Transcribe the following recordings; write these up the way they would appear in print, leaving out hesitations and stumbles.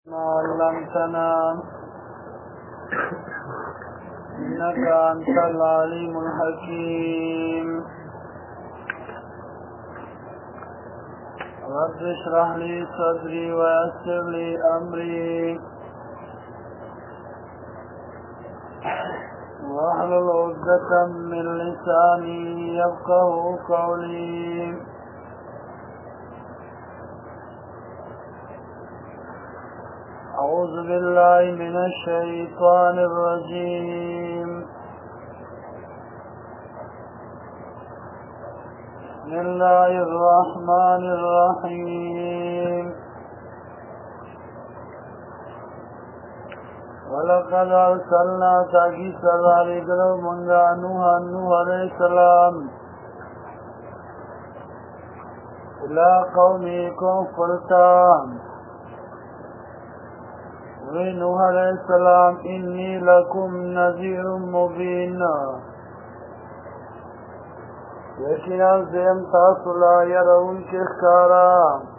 ما علمتنا إنك أنت العليم الحكيم رب اشرح لي صدري ويسر لي أمري واحلل عقدة من لساني يفقه قولي أعوذ بالله من الشيطان الرجيم بسم الله الرحمن الرحيم ولقد أرسلنا تاكي سراري قلو منغا نوح عليه السلام إلى قومكم فلتان نوح علیہ السلام انی لکم نذیر مبین یقینا زیم تاسو لا يرون کے خارا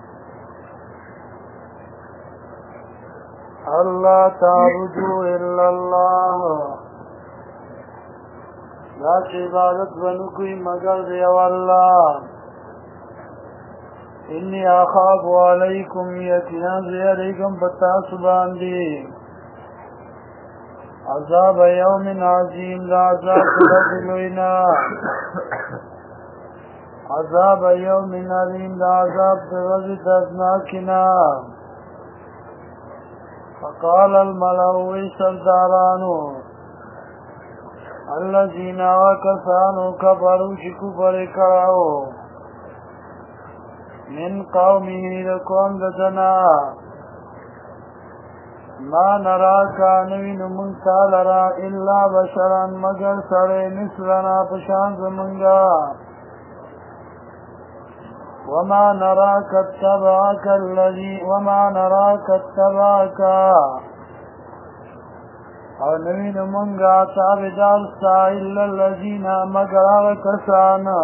اللہ تعبدو الا اللہ لا عبادت بنو کوئی مگر دیو اللہ انی آخاب علیکم یقینا زیریکم بتاسو باندی عذاب یوم عظیم لا عذاب رجلوینا عذاب یوم علیم لا عذاب رجل دردناکنا فقال الملوی سردارانو الذین وکسانو کفروا شکو برکراو من قومه لقوم ددنا ما نراکا نوین منتا لرا الا بشرا مگر سڑے مثلنا پشان زمنگا وما نراک اتبعك او نوین منگا تابدارستا الا الذین مگر آغا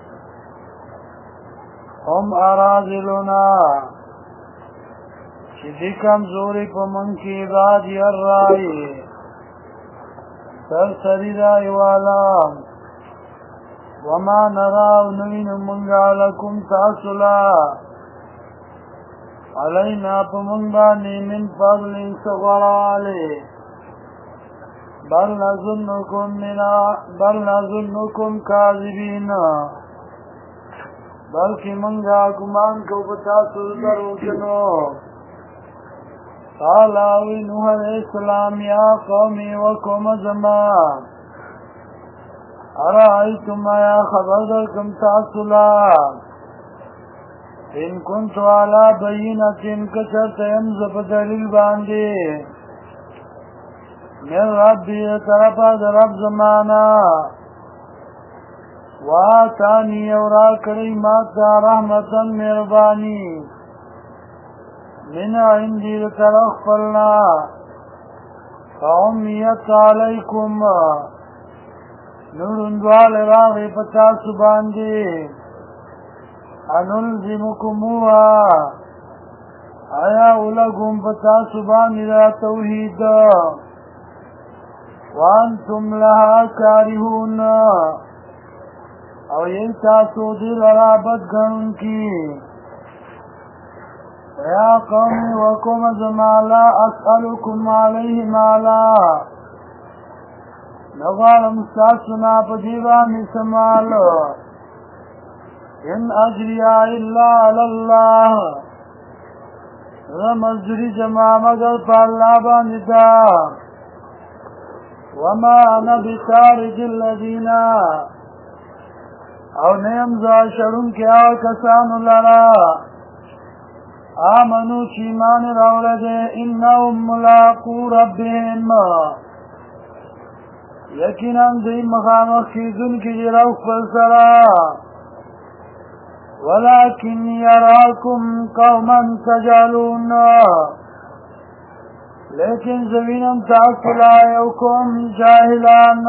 هم اراذلنا چیزی کمزوری پا من کی عبادی الرائی سرسری رائی والا وما نراو نوین منگا لکم تاسلا علینا پا منگانی من فضل سغرالی بل نظنکم کاذبین بلکہ منگا گمان کو بتا سردرو جنو قال آوی نوح علیہ السلام یا قومی وکم زمان ارائیتم آیا خبر درکم تاسلا ان کنتو علا بینتن کچرت امزب دلیل باندی من ربی طرفا در رب زمانا وآتانی اورا کریماتا رحمتا مہربانی من عندی لترخفلنا فعمیت علیکم نورندوال راغی پتا سباندی انلزمکموها آیا اولگم پتا سبانی را توحید وانتم لها کارہون او یہ تاسو دل رابط گھن کی یا قومی وکم زمالا اسألکم علیہ مالا نغالم ساسنا پدیوانی سمال ان اجری الا اللہ رمزری جمع مگر پالا باندتا وما انا بتارج الذین او نیم زاشرون کیا کسانو لرا آمنو چیمان راولده انہم ملاقو ربهم یقینا دی مخامخ چیزن کی جراؤ فلسرا ولیکن یراکم قوما تجالون لیکن زمینم تاثلا یوکم جاہلان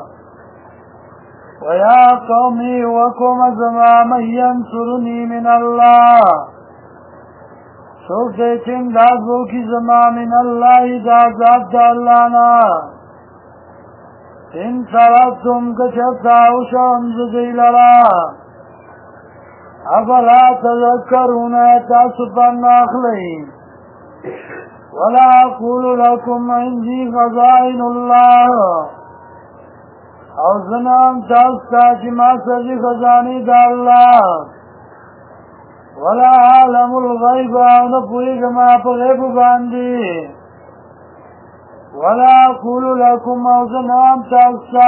ويا قومي وكم زما من ينصرني من الله سوک دیچے امداد وہ کی زما من اللہ دا ذات دا اللہ نا ان سراتم کچھتا اوشا لرا افلا تذکرون تاسفا ناخلی ولا اقول لكم عندي خزائن الله او زنام تاستا جما سجی خزانی دا اللہ ولا عالم الغیب او نپوئی گما پا غیب باندی ولا اقول لكم او زنام تاستا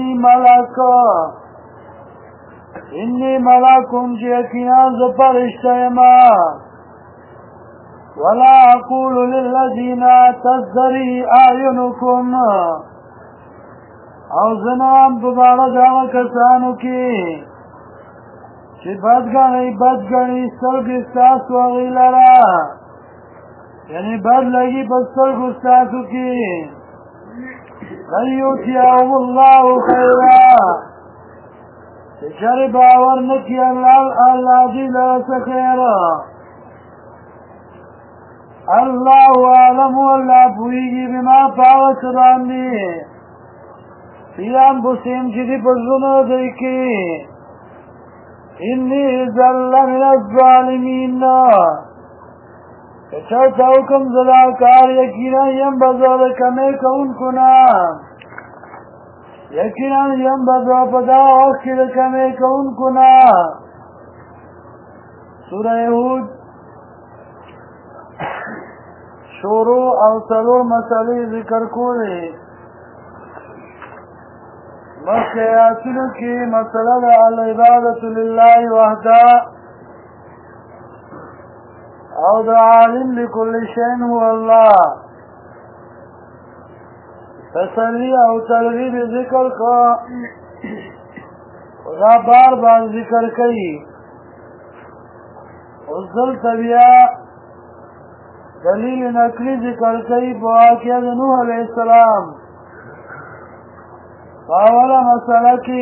انی ملکم چی یقیناً زپرشتیما ولا اقول للذین تزدری اعینکم او زنام ببارد آغا کسانو کی چی بدگنی سلگ استاس وغی لرا یعنی بد لگی بس سلگ استاسو کی لیوتیاهم اللہ خیرا چر باور نکی اللہ دی لرس خیر اللہ عالم اللہ پوئیگی بما پاوت راندی فیام بسیم چیدی پزنو دیکی انی ذل من الظالمین چرتا حکم ذلاکار یقینا یم بزر کمی کون کنا یقینا یم بزر پدا وقت کمی کون کنا سورہ ہود شروع او سلور مسئلے ذکر کولے مخی آیاتونو کی مسئلہ العبادت للہ وحدہ او دا عالم بكل شيء هو الله تسلی او ترغیب ذکر کا خدا بار بار ذکر کئی ازل طبیعہ دلیل نقلی ذکر کئی بواقعہ نوح علیہ السلام فاولا مسئلہ کی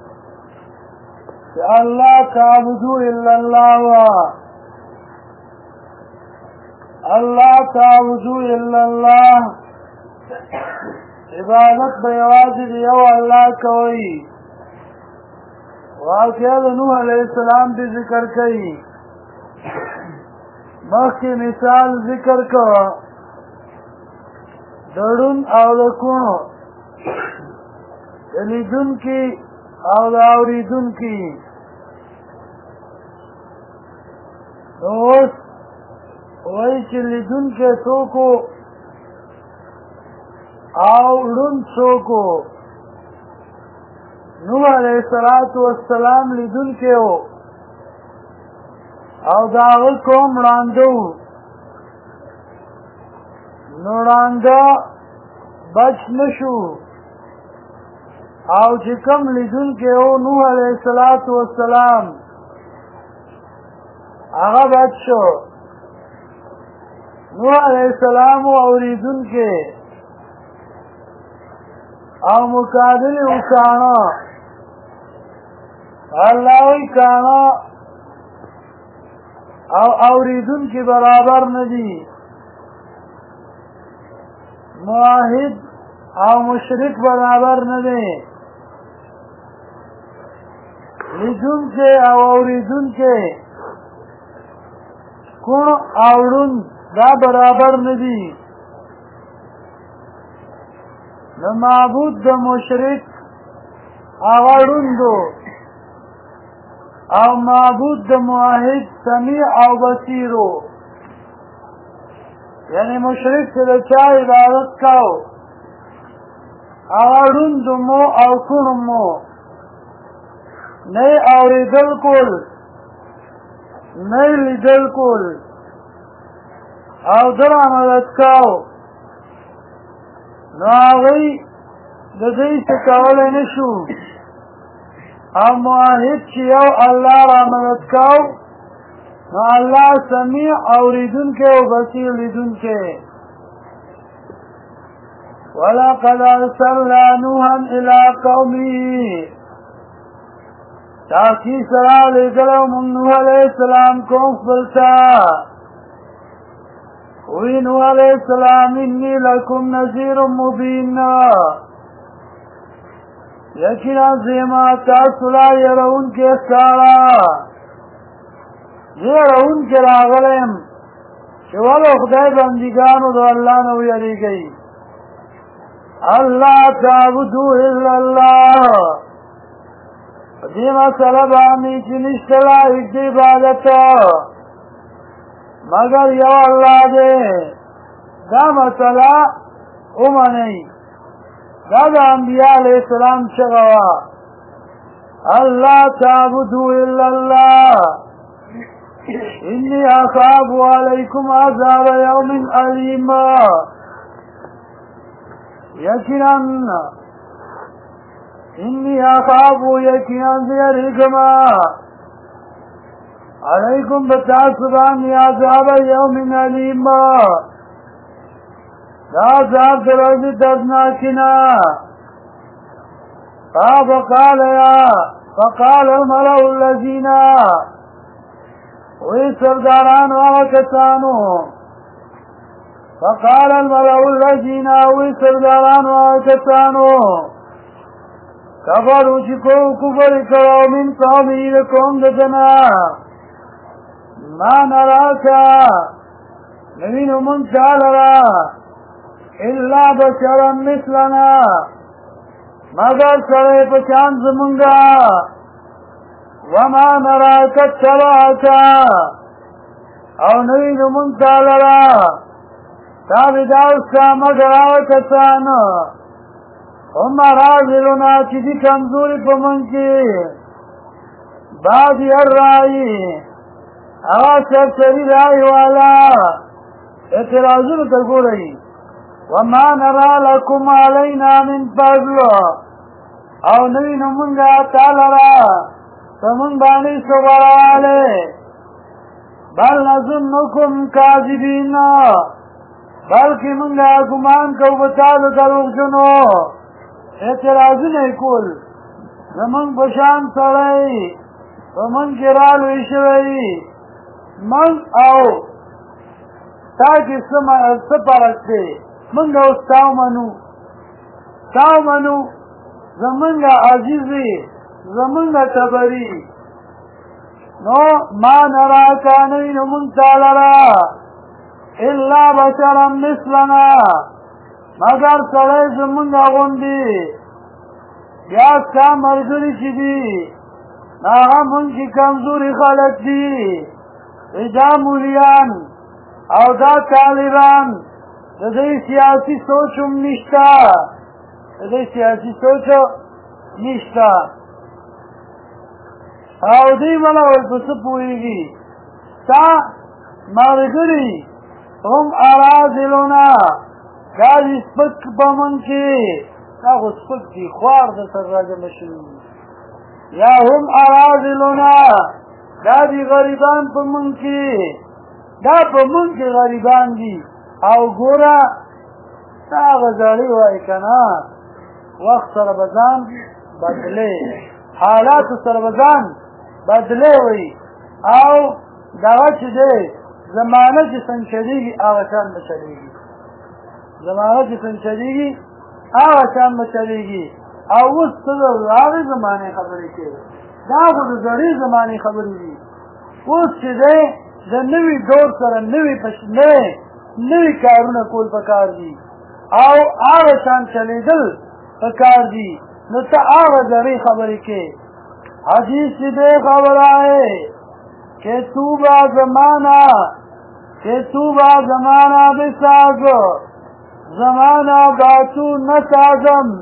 کہ اللہ تعبدو الا اللہ اللہ تعبدو الا اللہ عبادت بیواجد یو اللہ کوئی واقعہ نوح علیہ السلام بھی ذکر کئی مخ کی مثال ذکر کو دڑن او دکون لیدن کی او داوریدن کی دوست وہی چلیدن کے سوکو آوڑن سوکو نوح علیہ السلام لیدن کے ہو او داغل کوم راندو نورانده بچ نشو او چکم لیدن کے ہو نوح علیہ السلام آغا بچ شو نوح علیہ السلام اوریدن کے او مقابل اکانا اللہوی کانا او اوریدن کے برابر ندی معاہد او مشرک برابر ندی لیدن کے او اوریدن کے کون اوڑن دا برابر ندی نو معبود دا مشرک اوڑن دو او معبود دا معاہد سمیع او بصیرو یعنی مشرک سے دا چا عبادت کاؤ اوڑن دو مو او کن مو نئی اوریدل کل نئی لیدل کل او در عملت کاؤ نو آغی دا دی سکاول نشو او معاہد چی یو اللہ را مدد کاؤ نو اللہ سمیع اوریدن کے و بصیر لیدن کے وَلَقَدْ أَرْسَلْنَا نُوحًا إِلَىٰ قَوْمِهِ تاکی سرا لے گلو من نوح علیہ السلام کو فلتا وی نوح علیہ السلام انی لکم نذیر مبین یقینا زیما تاسو لا يرون کې ښکارا يرون کې راغلم چې ولو خدای بندګانو د الله نه ویریږي الله تعبدو الا الله دې مسله باندې چې نشته لایق دی عبادت مگر یو الله دې دا مسله اومنئ دا د انبیاء علیہ السلام شغوا اللہ تعبدو الا اللہ انی اخاف علیکم عذاب یوم علیم یقینا انی اخاف یقینا زیرکما علیکم بتاسبانی عذاب یوم علیم دا عذاب درازی دردناکینا فقال الملأ الذین وی سرداران وکسانو فقال الملأ الذین وی سرداران وکسانو کفروا چکو کفر کرو من قومی لکوم دجنا ما نراکا نوینو من چالرا الا بشرا مثلنا مگر سره پچان زمونگا وما نراک اتبعکا او نوینو منتالرا تابداوستا مگر آوکتان هم رازلونا چی دی کمزوری پمنکی بادی الرائی اوا سرسری رائی والا اعتراضون ترگو رئی وما نرى لكم علينا من فضل او نوی نمونگا تالرا تمون بانی سبراله بل نظنكم کاذبین بلکہ منگا گمان کو بتالو دروغ جنو اعتراضی نہیں کول زمان بشان سرائی ومن کرالو اشوئی من او تاکی سپرکتے منگا استاو منو زمنگا عزیزی زمنگا تبری نو ما نراکا نوینو منتالرا الا بشرا مثلنا مگر سڑے زمنگا غندی یا ستا مرگری چی دی ناغا من کی کمزوری خلق دی اجا مولیان او دا طالبان دای سیاسی سوچم نشتا دای سیاسی سوچ نشتا او دی ملا ورپس پوئیگی تا مرگری هم ارازلونا گاز سپک بمن کی ناغو سپک دی خوار دا سر راجع مشن یا هم ارازلونا گازی غریبان پمن کی دا پمن کی غریبان دی او گورا تا غزالی وائی کنا وقت سر بزان بدلے حالات سر بزان بدلے ہوئی او داغا چی دے زمانہ جسن چلیگی آغشان بچلیگی زمانہ جسن چلیگی آغشان بچلیگی او اس صدر راغی زمانے خبری کے دا خود زری زمانی خبری دی اس چی دے دا نوی دور سر نوی پشنے نوی کارونه کول پکار دی او آغا شان چلیدل پکار دی نو تا آغا ذری خبری کے حدیث بے خبر آئے کہ تو با زمانہ بساز زمانہ باتو نسازم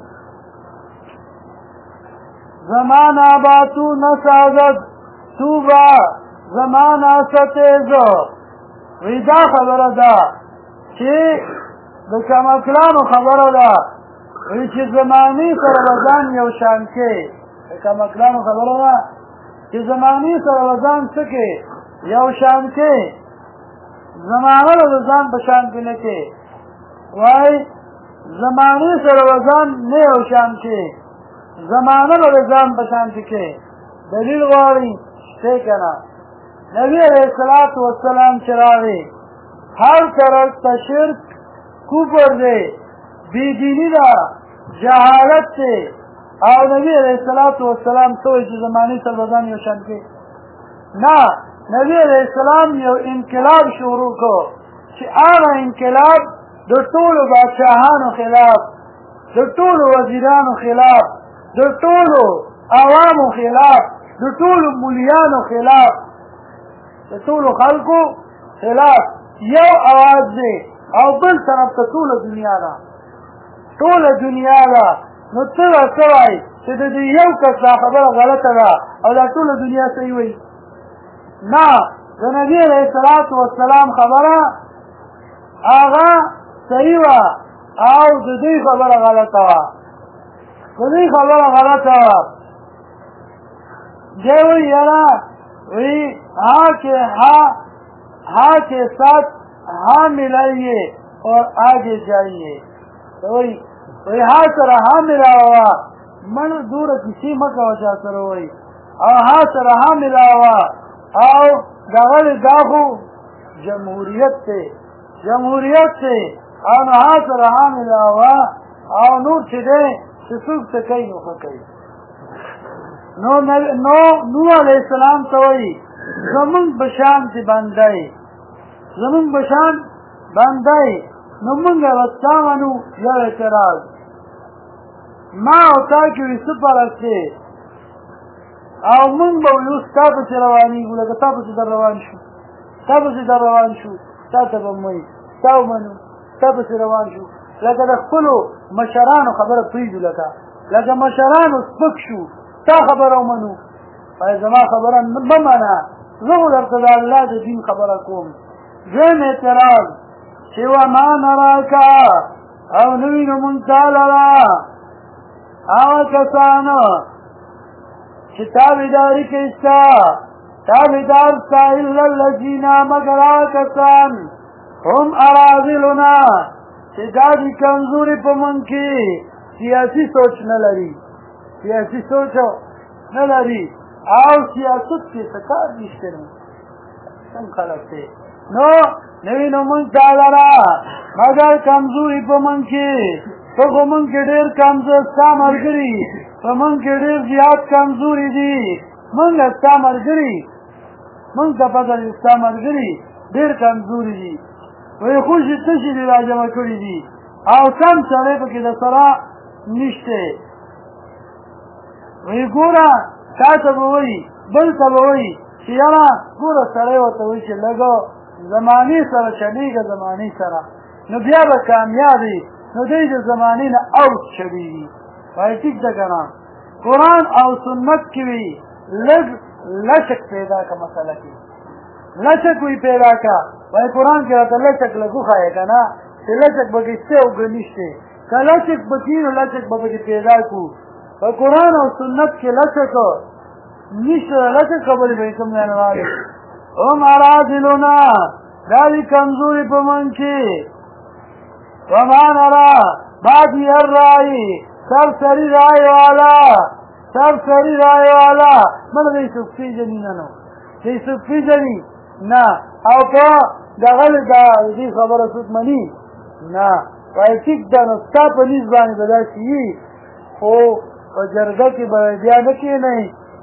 زمانہ باتو نسازد تو با زمانہ ستیز ویدا خبر دا چی د کمکلانو خبر دا وی چی زمانی سر وزان یو شان کے د کمکلانو خبر دا چی زمانی سر وزان سکے یو شان کے زمانه وزان بشان کے نکے وائی زمانی سر وزان نه یو شان کے زمانه وزان بشان کے دلیل غاری شتے کنا نبی علیہ السلام چراغی هر طرف ته شرک کفر دی بېدیني ده جهالت دی او نبي علیه الصلاة والسلام څه وایي چې زمانې سره به ځان یو شان کړي نه نبي علیه السلام یو انقلاب شروع کړو چې هغه انقلاب د ټولو بادشاهانو خلاف د ټولو وزیرانو خلاف د ټولو عوامو خلاف د ټولو مولیانو خلاف د ټولو خلکو خلاف یو اواز دی او بل طرف ته ټوله دنیا ده ټوله دنیا ده نو ته ورته وایې چې د دې یو کس دا خبره غلطه ده او دا ټوله دنیا صحیح وایي نه د نبي علیه الصلاة والسلام خبره هغه صحیح وه او د دوی خبره غلطه وه د دوی خبره غلطه وه دی وایي یاره وی ہا کے ساتھ ہاں ملائیے اور آگے جائیے وہی ہاں سر ہاں ملا ہوا من دور کسی مکہ وجہ سر وہی اور ہاں سر ہاں ملا ہوا او دغل داخو جمہوریت سے او ہاں سر ہاں ملا ہوا او نور چھدے سسوک سے کئی نوخہ کئی نو علیہ السلام توئی زمون بشان تی بندائی زمون بشان بندائی نو منگا وستامنو یو اعتراض ما او تاکیوی سپر اسے او منگ باویو ستا پسی روانی گو لگا تا پسی در روان شو تا تبموی تاو منو تا پسی روان شو لگا دخپلو مشرانو خبر پریدو لگا مشرانو سپک شو تا خبرو منو پای زما خبران بمانا زغو در تدا اللہ دا دین خبرکوم دویم اعتراض چیو ما نراکا او نوینو منتالرا او کسانو چی تابداری کشتا تابدار ستا اللہ اللذینا مگر آکسان هم اراضلنا چی دادی کمزوری پا من کی سیاسی سوچ نلری سیاسی سوچو نلری او سیاست کی سکار نشتے نو سم خلق تے نوینو من تالرا مگر کمزوری پا من کی تو من کے دیر کمزور ستا مرگری تو من کے دیر زیاد کمزوری دی من ستا مرگری من تا پتر ستا مرگری دیر کمزوری دی وی خوشی تشی دی راجمع کری دی او کم سرے پا که دسرا نشتے وی گورا تا تبوی بل تبوی چیانا گورا سرے و توی چی لگو زمانی سر چلیگا زمانی سر نو بیا با کامیابی نو دید زمانی نا اوت چلیگی وی ٹک دکنا قرآن او سنت کیوی لچک پیدا کا مسئلہ کی لچک وی پیدا کا وی قرآن کی رہتا لچک لگو خواہے کنا کہ لچک بگی سے اگنشتے کہ لچک بکین و لچک بگی پیدا کو وی قرآن او سنت کی لچک نشتر لچک قبل بیکم نینوالی ام ارادلونا داری کمزوری پا من کی وما نرا بادی الرائی سرسری رای والا من دی سکفی جنی ننو دی سکفی جنی نا او پا دغل دا دی خبر سک منی نا وای تک دا نستا پا نیزبانی بدا شیئی خو پا جرگا کی بیا نکی نئی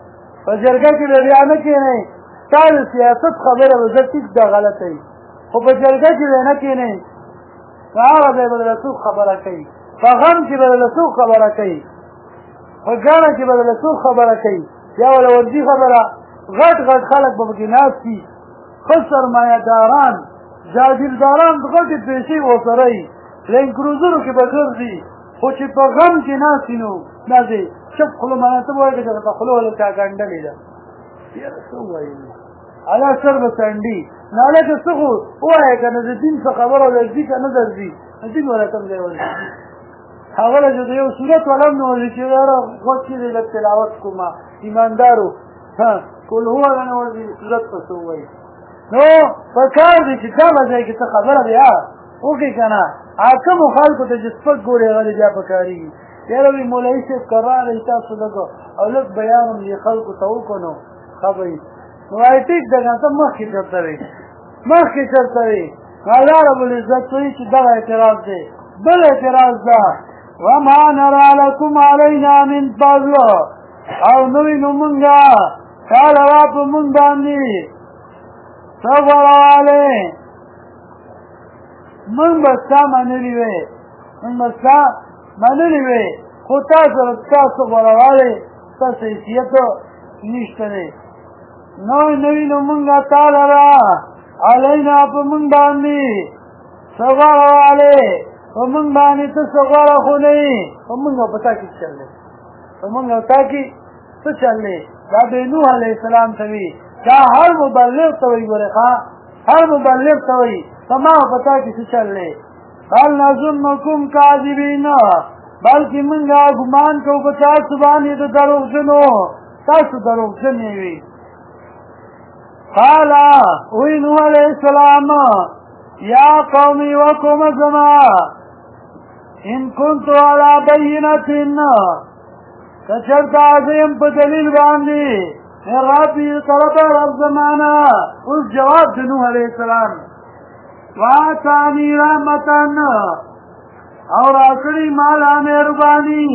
تال سیاست خبر بزر تک دا غلط ہے خو پا جرگا کی بیا نکی نئی فآغا بے بدلسوک خبرہ کئی فغم کی بدلسوک خبرہ کئی فگانا کی بدلسوک خبرہ کئی یا والا ورزی خبرہ غٹ خلق ببکی ناس کی خود سرمایہ داران جاگیرداران غٹ پیشی و سرائی لین کروزرو کی بگر دی خوچی پا غم کی ناسی نو نازی شب خلو مناسب ہوئے کہ جب خلو والا چاگانڈا لیدا یہ رسو ہوئی علا سر بسانڈی نالا که سخو وای کنه د دین څخه خبره ورځي کنه درځي دین ولا کوم دی ورځي هغه چې یو صورت ولم نو چې را وخت دې د تلاوت کوما ایماندارو ها کول هو نه ورځي صورت څه وای نو پکار دې چې دا وځي چې خبره بیا وګی کنه اته مخالفت ته جسپک ګوري غلي بیا پکاري یاره وی مولوی سے قرار تاسو دغه او لږ بیان یې خلکو ته وکړو خبري وای ټیک دغه ته مخکې چرته وي الله رب العزت وایي چې دغه اعتراض دی. بل اعتراض ده وما نرى لكم علينا من فضل او نوی نو منگا کال را پا من باندی سفروالی من بستا منلیوی خود تا سفروالی تا سیسیتو نشتنی نوی نو منگا تال را علینا پا من باندی سفروالی ومن باندې ته سغواره خو نه یې ومنګ او پتا کې چل دی ومنګ او تا کې څه چل دی دا د نوح علیه السلام ته وي دا هر مبلغ ته وایي ګورې هر مبلغ ته وایي زما او پتا کې څه چل دی بل نظنکم کاذبین بلکې موږ ګمان کوو په تاسو باندې د دروغجنو تاسو دروغجن یې قال وی نوح علیه السلام یا قومی وقوم زما ان کنتو علا بینتن کچرت عظیم پا دلیل باندی من ربی طرف رب زمانا اس جواب دنوح علیہ السلام واتانی رحمتن اور آکڑی مالا مہربانی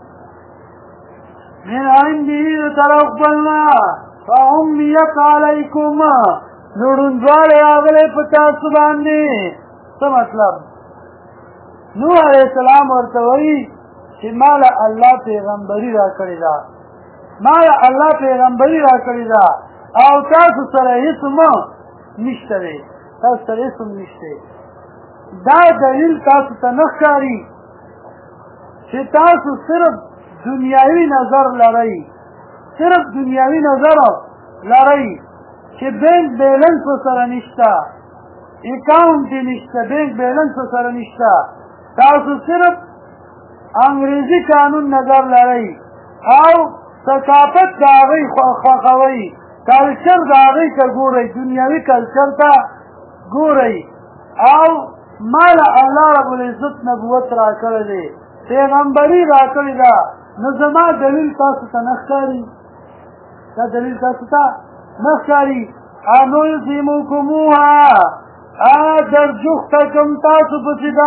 من عندی طرف بلنا فعمیت علیکم نوڑندوال آگلے پتا سباندی سا مطلب نوح علیہ السلام ورتوئی چې مالا اللہ پیغمبری را کړی دا مالا اللہ پیغمبری را کړی دا او تاسو سره هیڅ نشته دی تاسو سره هیڅ نشته دا دلیل تاسو ته نه ښکاري چې تاسو صرف دنیاوي نظر لرئ صرف دنیاوي نظر لرئ چې بینک بیلنس سره نشته اکاؤنٹ نشته بینک بیلنس سره نشته تاسو صرف انګریزي قانون نظر لرئ او ثقافت د هغې خوښوئ کلچر د هغې ته ګورئ دنیاوي کلچر ته ګورئ او ما له الله رب العزت نبوت را کړی دی پیغمبري را کړې ده نو زما دلیل تاسو ته نه ښکاري دا دلیل تاسو ته نه ښکاري انلزمکموها در جوختکم تاسو پسې دا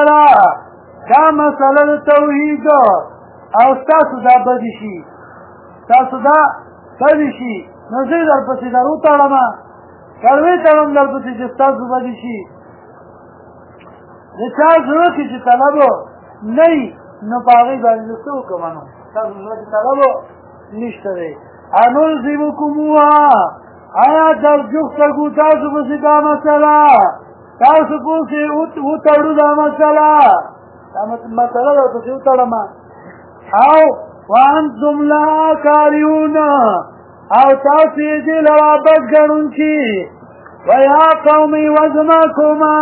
مسله د توحید او تاسو دا بدي شي نو زه درپسې در وتړمه کړوې تړم درپسې چې ستاسو بدي شي د چا زړه کې چې طلب نه وي نو په هغې باندې زه څه وکړم نو ستاسو زړه کې طلب نشته دی انلزمکموها آیا در جوختکو تاسو پسې دا مسله تاسو پسې وتړو دا مسله درپسې وتړم او وانتم لا کاریون او تاسو یې دې لره بد ګڼونکي ویا قومي وزما کومه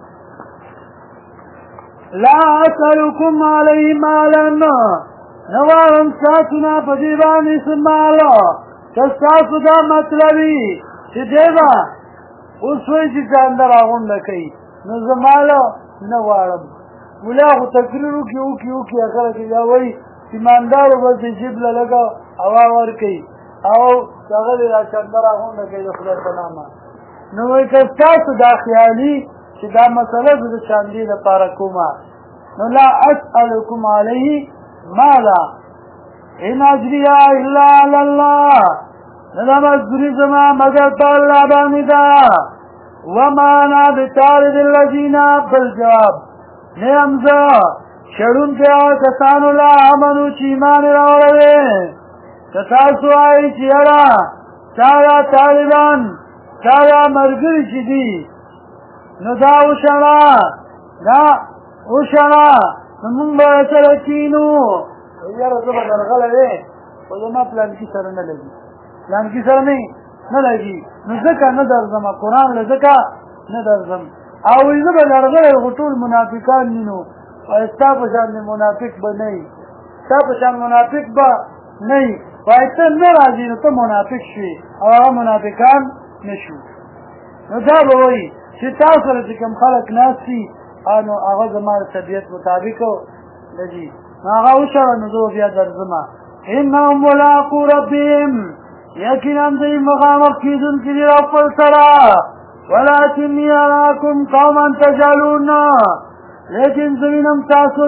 لا اسألكم علیه مالا نوارم ساتنا پا دیبانی سمالا کستاسو دا مطلبی چه دیبا اسوی چی چاندر آغون لکی نزمالا نوارم مولا خو تقریرو کی اوکی اخرکی جاوی ایماندارو بس جیب لگا هوا ورکی او تغلی را چاندر آغون لکی دخلت بناما نوی کستاسو دا خیالی چې دا مسله د چاندې لپاره کومه نو لا اسألكم علیه مالا ان اجري الا علی الله نه دا مزدوري زما مگر په الله باندې ده وما انا بطارد الذین بالجواب نه امزه شړونکي هغه کسانو لا امنو چې ایمان راوړی که تاسو وایئ چې یاره چا طالبان چا ملګري چې دي نو دا وشړه نو مونږ به سره کینو یاره زه به درغلی دی خو زما پلانکي سره نه لګي نه لګي نو ځکه نه درځم قرآن له ځکه نه درځم او زه به درغلی خو ټول منافقان دي نو ستا په شان منافق به نه وي ستا په شان منافق به نه وي وایي ته نه راځي نو ته منافق شوې او هغه منافقان نه شو نو دا به وایي چې تاسو سره چې کوم خلک ناست دي نو هغه زما د طبیعت مطابق لږي نو هغه وشړه نو زه بیا درځم انهم ملاقو ربهم یقینا دوی مخامخ کېدونکي دي خپل سره ولكني اراكم قوما تجهلون لیکن زوینم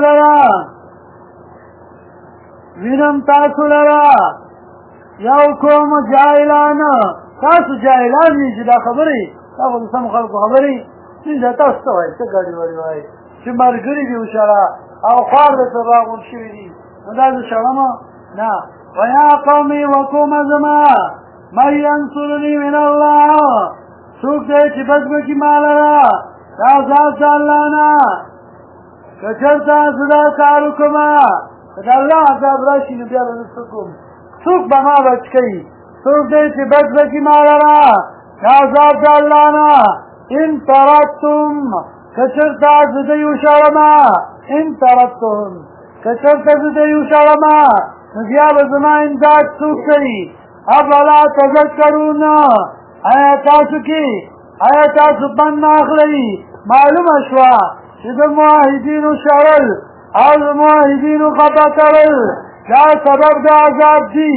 تاسو لرا یو قوم جاهلان تاسو جاهلان دي چې دا خبرې تاسو د سم خلکو خبرې چې تاسو ته وایي څه ګاډي وایي چې مرګري دي وشاله او خوار د سباغون شوي دي نو دا زه شړم نه ویا قومي وقوم زما من ینصرني من الله څوک دی چې بچ بکي ما لره دا عذاب د الله نه که چېرته زه دا کار وکړم که د الله عذاب راشي نو بیا به زه څه کوم څوک به ما بچ کوي څوک دی چې بچ بکي ما لره دا عذاب د الله نه ان ترکتم که چېرته زه دوی وشړم ان ترکتم که چېرته زه دوی وشړم نو بیا به زما امداد څوک کوي افلا تذکرون آیا تاسو پند نه اخلئ معلومه شوه چې د موحدینو شړل او د موحدینو خفه کول دا سبب د عذاب دی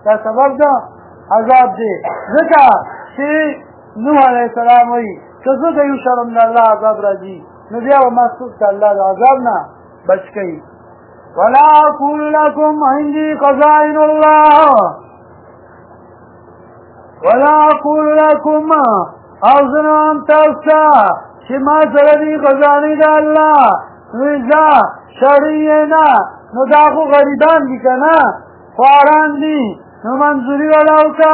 ځکه چې نوح علیه السلام وایي که زه د یو شړم د الله عذاب راځي نو بیا به ما څوک د الله د عذاب نه بچ کوي ولا اقول لكم عندي خزائن الله ولا اقول لكم او زنوام تاستا چې ما سره دي خزانې د الله نو زه شړی نه نو دا خو غریبان دي که نه خواران دي نو منظوري ولا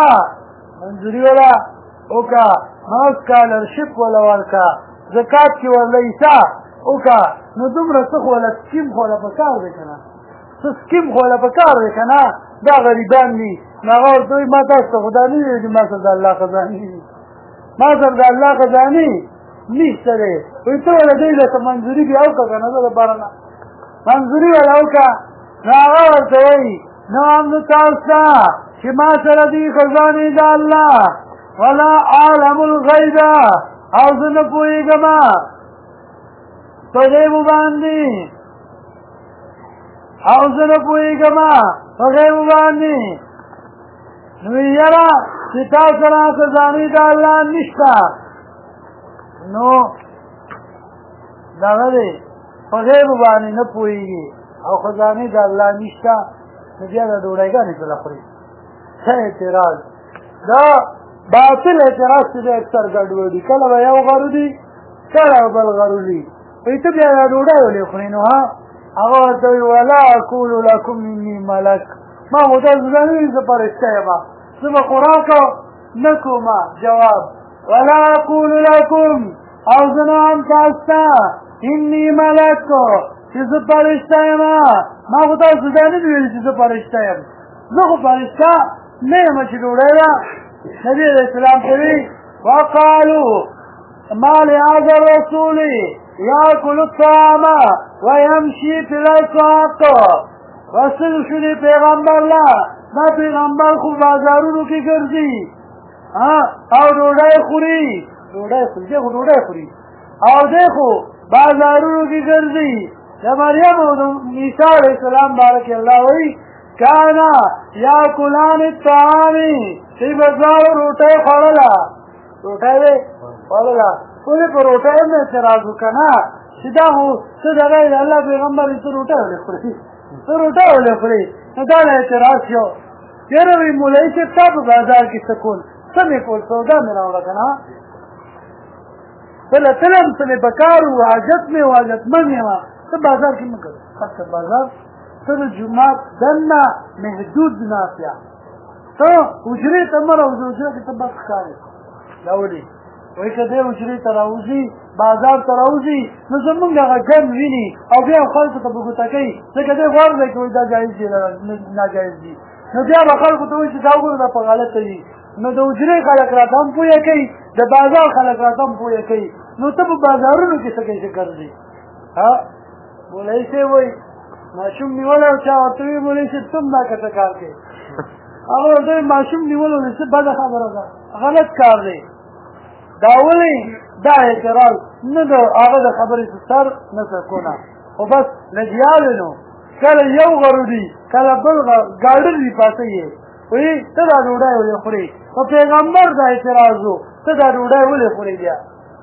وکړه سکالرشپ ولا ورکړه زکات کې ورله ایسه وکړه نو دومره څه خو ولا سکیم خو ولا پکار دی که نه څه سکیم خو ولا پکار دی که نه دا غریبان دي نو هغه ورته وایي ما تاسو ته خو دا نه ویلي ما سره د الله خزانې دي ما سره د الله خزانې نشته دی وایي ته ولا دوی له منظوري بیا وکړه که نه زه دپاره نه منظوري ولا وکړه نو هغه ورته وایي نو هم نو تاسو ته چې ما سره دي خزانې د الله ولا عالم الغیب او زه نه پوهېږم په غیبو باندې نو یاره چې تا سره خزانې د الله نشته نو دغه دی په غیبو باندې نه پوهېږي او خزانې د الله نشته نو بیا د ډوډۍ کله خوري څه اعتراض دا باطل اعتراض چې د اکثر ګډوډي کله به یو غرودي کله به بل غرودي وایي ته بیا دا ډوډۍ ولې خورې نو هغه ورته وایي ولا اقول لکم اني ملک ما خو تاسو ته نه وایي زه فرشته یم زه به خوراک نه کوم جواب ولا اقول لکم او زه نه هم تاسو ته اني ملک چې زه فرشته یم ما خو تاسو ته نه دي ویلي چې زه فرشته یم زه خو فرشته نه یم چې ډوډۍ ده نبی علیہ السلام کوي وقالوا ما لهذا الرسول ياكل الطعام ويمشي في الاسواق رسول شدی پیغمبر لا دا پیغمبر خو بازارونو کې ګرځي او ډوډۍ خوري او دیکھو بازارونو کې ګرځي د مریم او عیسی علیہ السلام بارک الله وی کانا یاکلان الطعام چې بازار روټۍ خوړله ولې په روټۍ هم اعتراض وکړه نه چې دا خو څه دغه د الله پیغمبر ته روټۍ ولې خوري نو دا له اعتراض شو یاره وایي مولوي صاحب تا په بازار کې څه کول څه مې کول سودا مې راوړه که نه بله تلم څه مې پکار و حاجت مې و حاجتمند یم ته بازار کې مه کوه خاصه بازار ته د جومات دننه محدود نافیه ته حجرې ته مه راوځې حجرې کې ته بس ښکارې دا ولې وایي که دی حجرې ته راوځي بازار ته راوځي نو زمونږ هغه ګن ویني او بیا خلکو ته به ګوته کوي ځکه دی غواړ دی که وایي دا جایز دي ناجایز دي نو بیا به خلکو ته وایي چې دا وګوره دا په غلطه دي نو د حجرې خلک راته هم پوهه کوي د بازار خلک راته هم پوهه کوي نو ته په بازارونو کې څه کوي چې ګرځي مولوي صاحب وایي ماشوم نیولی او چا ورته وایي مولوي صاحب ته هم دا کته کار کوي هغه ورته وایي ماشوم نیولو دی څه بده خبره ده غلط کار دی دا ولې دا اعتراض نه د هغه د خبرې سر نه سکونه خو بس لګیاوې نو کله یو غرودي کله بل ګاډر دي پاسه یې وایي ته دا ډوډۍ ولې خورې په پیغمبر دا اعتراض و ته دا ډوډۍ ولې خورې بیا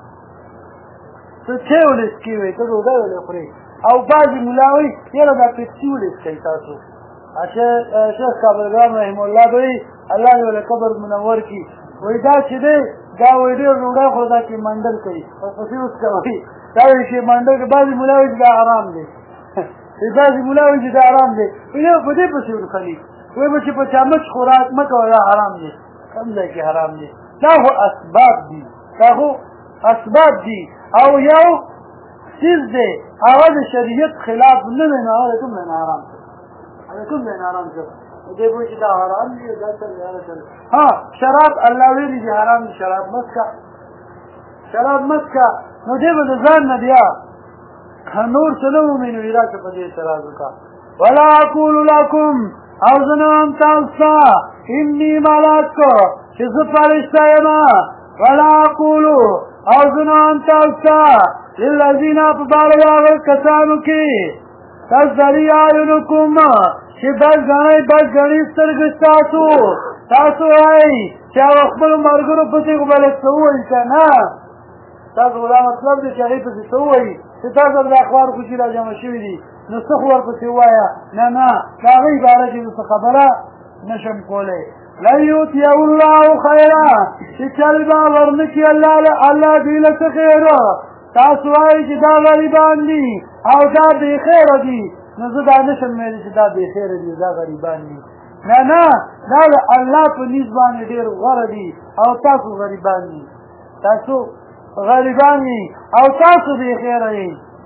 ته چې ولې څکې وې ته ډوډۍ ولې خورې او بعضې ملا وایي یاره دا پیپسي ولې څکئ تاسو شیخ کابلګرام رحم الله به وایي الله دې ولې قبر منور کړي وایي دا چې دی دا وایي ډېر ډوډۍ خو دا چې منډل کوي ورپسې اوس کوي دا وایي چې منډل کوي بعضې ملا وایي چې دا حرام دی بعضې ملا وایي چې دا حرام دی وایي په دې پسې ورخلي وایي به چې په چا مچ خوراک مه کوه دا حرام دی کوم ځای کې حرام دی دا خو اسباب دي دا خو اسباب دي او یو چیز دی هغه د شریعت خلاف نه دی نو هغه کوم ځای نه حرام کړ هغه کوم ځای نه حرام کړ دې وایي چې دا حرام دی دا څنګه ها شراب الله ویلي چې حرام دي شراب مه څښه شراب مه څښه نو دې به د ځان نه بیا نور څه نه ومي نو راشه په دې اعتراض وکړه ولا اقول لكم او زه نه وایم تاسو ته اني ملک چې زه فرشته یم ولا اقول او زه نه وایم تاسو ته للذین په باره د هغه کسانو کې تزدري اعینکم چې بس ګڼئ سترګې ستاسو تاسو وایئ چې هغه خپلو ملګرو پسې خو به لږ څه ووایي که نه تاسو خو دا مطلب دی چې هغې پسې څه ووایي چې تاسو د اخبار خوشي را جمع شوي دي نو څه خو ورپسې ووایه نه د هغې باره کې زه څه خبره نه شم کولی لن یؤتیه الله خیره چې چل به ورنه کړي الله دوی له څه خیر تاسو وایئ چې دا غریبان دي او دا بې خیره دي نو زه دا نه شم ویلی چې دا بې خیره دي دا غریبان دي نه دا د الله په نیز باندې ډېر غوره دي او تاسو غریبان دي تاسو غریبان دي او تاسو بې خیره دي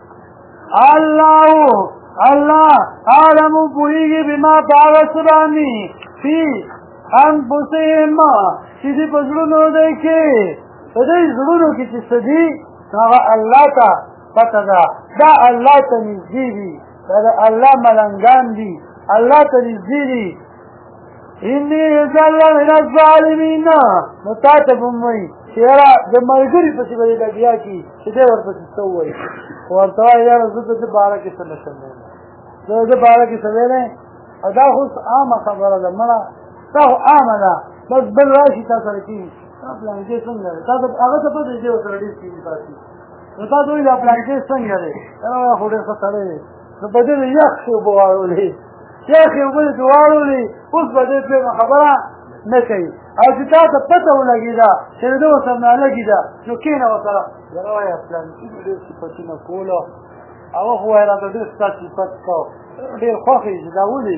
الله عالم پوهېږي بما په هغه څه باندې فی انفسهم چې دې په زړونو دی کې په دې زړونو کې چې څه دي هغه الله ته پته ده دا الله ته نږدې دي دا د الله ملنګان دي الله ته نږدې دي اني ذل من الظالمین نو تا ته به م وایي چې یاره د ملګري پسې به دې لګیا کړي چې دی ورپسې څه ووایي ورته وایي یاره زه د ده باره کې څه نه شم ویلی زه د ده باره کې څه ویلی او دا خو عامه خبره ده مړه دا خو عامه ده بس بل راشي تا سره کېږي دا پلانکې څنګه دی هغه ته پته دی ورسره ډېر کېږي تاسې نو تا ته وایي دا پلانکې څنګه دی خو ډېر ښه سړی دی نو په دې د یخ ښې اوبه واړولې یخې اوبه دې واړولې اوس به دې پرې خبره نه کوي او چې تا ته پته ولګېده چې د ده ورسره نالګي ده نو کښېنه ورسره یاره وایه پلانکي مې ډېر صفتونه کولو هغه خو وایي راته ډېر ستا صفت کو ډېر خوښ یې چې دا ولې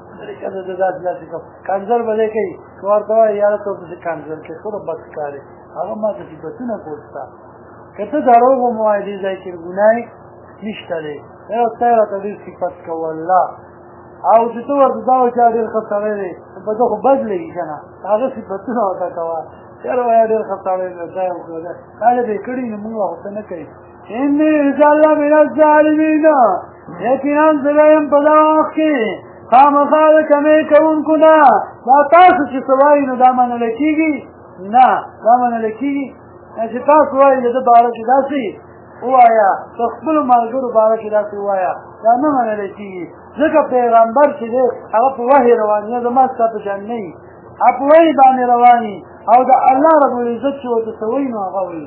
کنځل به دی کوي که ورته وایي یاره ته پسې کنځل کوي خو د بد ښکارې هغه ما ته صفتونه کول ستا که ته دروغ هم ووایې دې ځای کې ګناه نشته دی ستا یې راته ډېر صفت کو والله او چې ته ورته دا وایې چې ډېر ښه سړی دی په ده خو بد لګي که نه هغه صفتونه ورته کوه یاره وایه ډېر ښه سړی دی دا یې وکړه کاله به یې کړي نو مونږ خو څه نه کوي اني ذل من الظالمین یقینا زه به یم په دغه وخت کې خامخا د کمې کوونکو نه دا تاسو چې څه وایي نو دا منلی کېږي نه دا منلی کېږي چې تاسو وایي د ده باره کې داسې ووایه د خپلو ملګرو باره کې داسې ووایه دا نه منلی کېږي ځکه پیغمبر چې دی هغه په وحي روان دی زما ستا په شان نه وي هغه په وحي باندې روان او د الله ربالعزت چې ورته څه وایي نو هغه وایي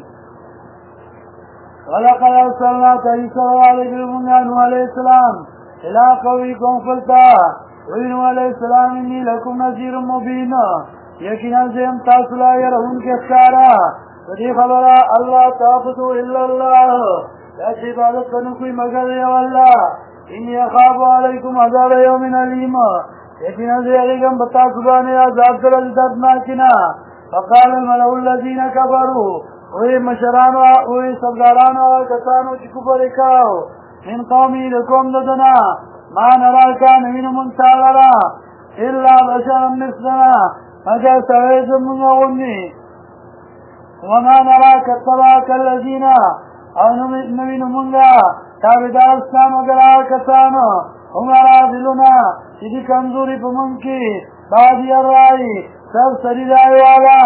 ولقد ارسلنا عیسی علیه نوح علیه السلام الى قومکم فلتا وینو علیہ السلام انی لکم نذیر مبین یقینا زم تاسو لا يرون کې ښکارا دې خبره الله تعبدوا الا الله لا عبادت کنه کوئی مگر یو الله انی اخاف علیکم عذاب یوم علیم یقینا زیریګم بتا سبحانه عذاب دردناکنا فقال الملأ الذين كفروا وی مشران وی سرداران کسانو چې کفر وکاو من قومي لكم ددنا ما نراك نمين منتظرا إلا بشرا مثلنا مگر سويد من غني وما نراك اتبعك الذين او نمين منغا تابدار اسلام وقرار كسانو هم رازلنا شدي كمزوري بمنكي بادي الرأي سب سري رأي والا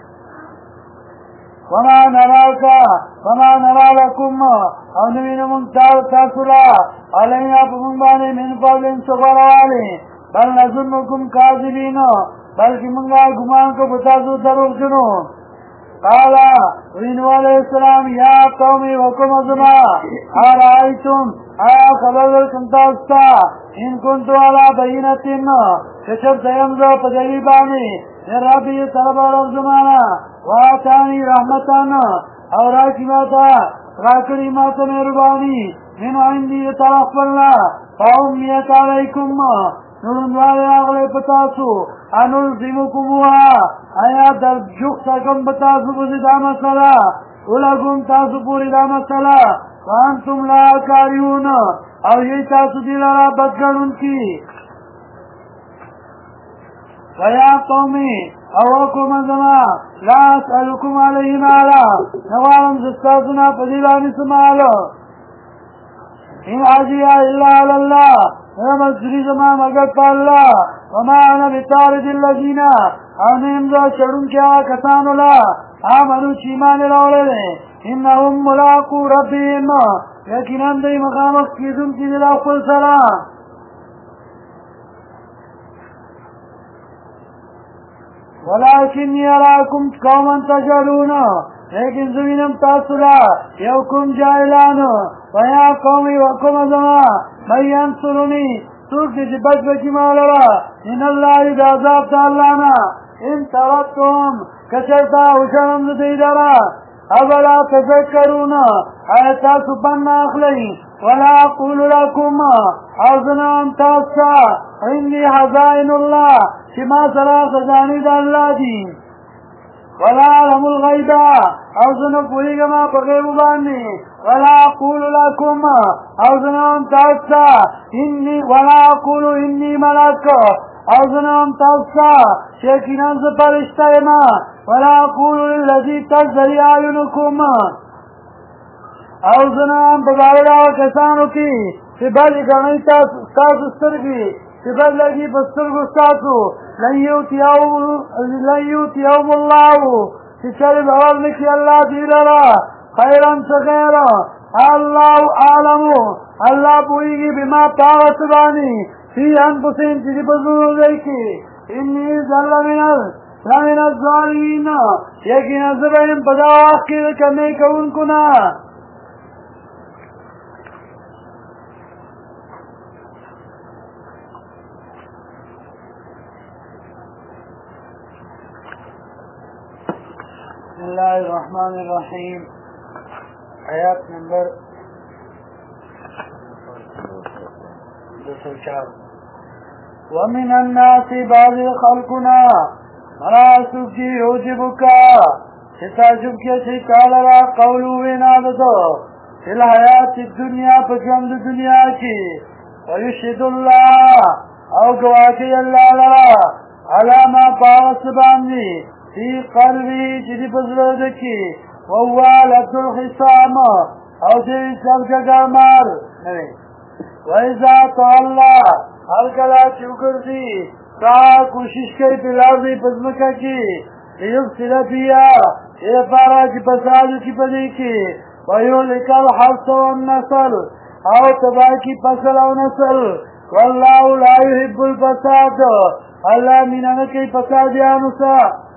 وما نرى لكم او نوین منتاو تاثرا علینا پمنبانی من قبل سفروالی بل نظنکم کاذبین بلکہ منگا گمان کو بتازو دروغ جنو قال وینو علیہ السلام یا قومی وکم ازما آرائیتم آیا خبر ورکم تاستا ان کنتو علا بینتن کشب سیمزو پجلیبانی ربی طلب رب زمانا واتانی رحمتان اور راکی ماتا راکڑی ماتا مہربانی من عندی طرف اللہ فامیت علیکم نرندوالے آغلے پتاسو انلزمکموها آیا در جخ سکم پتاسو بزی دا مسئلہ اولگم تاسو پوری دا مسئلہ وانتم لا کاریون اور یہ تاسو دی لرا بدگرن کی ویا قومی اوکم ازما لا اسألکم علیہ مالا نوارم زستاسنا پدیلانی سمالا ان عجیہ الا علاللہ مزدری زما مگر پا اللہ وما انا بطارد اللذین آنیم دا چڑن کیا کسانو لا آمنو چیمان روڑے لے انہم ملاقو ربیم یقیناً دی مقامت کیدن کی دل اقل سلام ولیکنی اراکم قوما تجلون لیکن زمینم تاثلا یوکم جائلان ویا قومی وکم ازما من ینصرنی سوک دیشی بچ بچی مالرا ان اللہ عذاب تعالینا ان ترکتهم کچرتا وشنم دیدارا اولا تذکرون آیتا سبن اخلی ولا اقول لکم اوزنام تاسا انی حزائن اللہ شما سرا خزانی دا اللہ دی ولا علم الغیبا اوزن پوریگما پغیبو بانی ولا اقول لکم اوزنام تاسا ولا اقول انی ملک اوزنام تاسا شیکنان سے پرشتہ ما ولا اقول للذی تزدری آیونکم اوزنام بغارا کسانو کی سبالی گرنی تاس استرگی سبال لگی بسترگو ستاسو لن یوتیهم اللہ چچر بغل نکی اللہ دیلرا خیرن سخیرا اللہ عالمو اللہ پوئیگی بما پاغت بانی فی انفسین چیزی بزرگ دیکی انی لمن الظالمین یقین ازبین پدا آخر کرنے کا ان کنا بسم اللہ الرحمن الرحیم آیات نمبر 204 ومن الناس بعض خلقنا مناسب کی یوجبکا ستاجب کے شکالرا قولو وینادتو فی الحیات الدنیا پجمد دنیا کی ویشد اللہ او گواکی اللہ لرا علاما پاس باندی فی قلبی جدی بزرگی وهو لد الخصام او جدی سبجگا مار ویزا تعالی ہر کلا چوکردی تا کوشش کئی پلارزی پزمکا کی لیفصل فیا اے پارا چی پسادو کی پدی کی ویولک الحرس والنسل او تبا کی پسل او نسل واللہ لا يحب الفساد اللہ مینانا کئی پسادیانو سا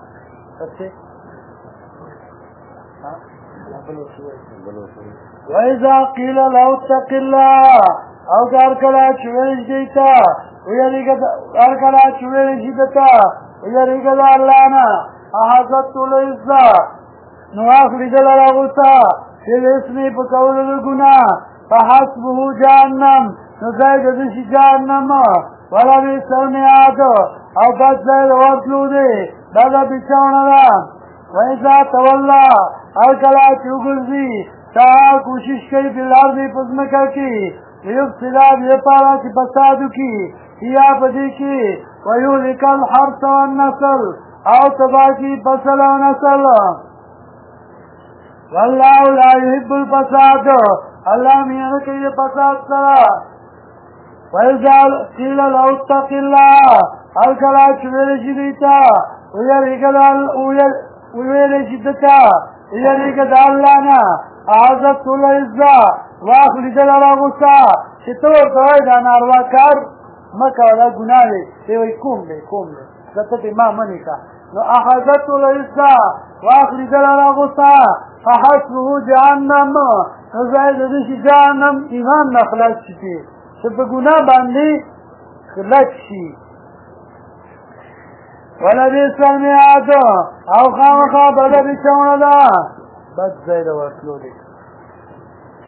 وَإِذَا قِيلَ لَهُ اتَّقِ اللَّهَ او کارکلا چویلش دیتا کارکلا چویلش دیتا ویریگا اللہنا احاظت العزا نواخ لگل رغوتا فی الاسمی پکول لگنا فحسبه جہنم نزاید دش جہنم ولبی سلمیاد او بد زید ورطلو دے دادا بچاونا دا ویسا تولا او کلا چوگرزی تا کوشش کئی بالارضی پزمکا کی لیفصلا بیپارا کی بسادو کی یا پدی کی ویولک الحرس والنسل او تبا کی بسل و نسل واللہ لا يحب الفساد اللہ میاں کئی فساد سرا ویزا قیل لو اتق اللہ الکلا چویلشی دیتا ویلشی دتا ویلشی دالانا اعزت العزا واخلی دلالا غصا چطور توی دا ناروا کار مکا دا گناہ دے تیوی کوم دے دتا تی ما منی کا نو اعزت العزا واخلي دلاله غصه فحسبه جهنم نزاید دې جهنم ایمان نخلاص شي چې په ګناه باندې خلاص شي ولبئس المهاد او خامخا بدل شونه ده بس زید ورتلو دي